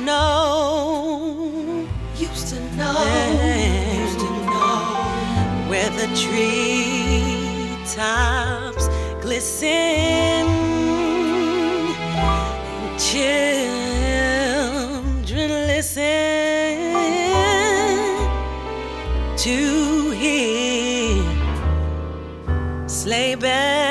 know, where the treetops glisten, children listen to hear sleigh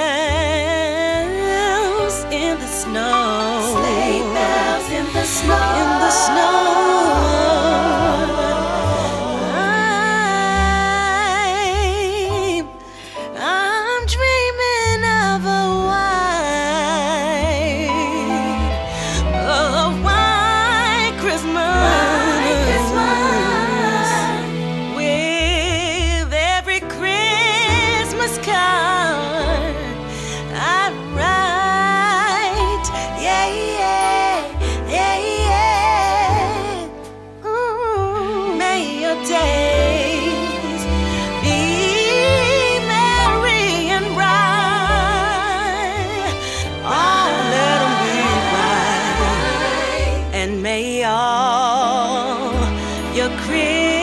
bells in the snow. Sleigh bells in the snow. In the snow. I'm dreaming of a white Christmas. White Christmas. With every Christmas card I write, yeah, yeah, yeah, yeah. Ooh, may your days be merry and bright. Oh, let 'em be bright. And may all your Christmas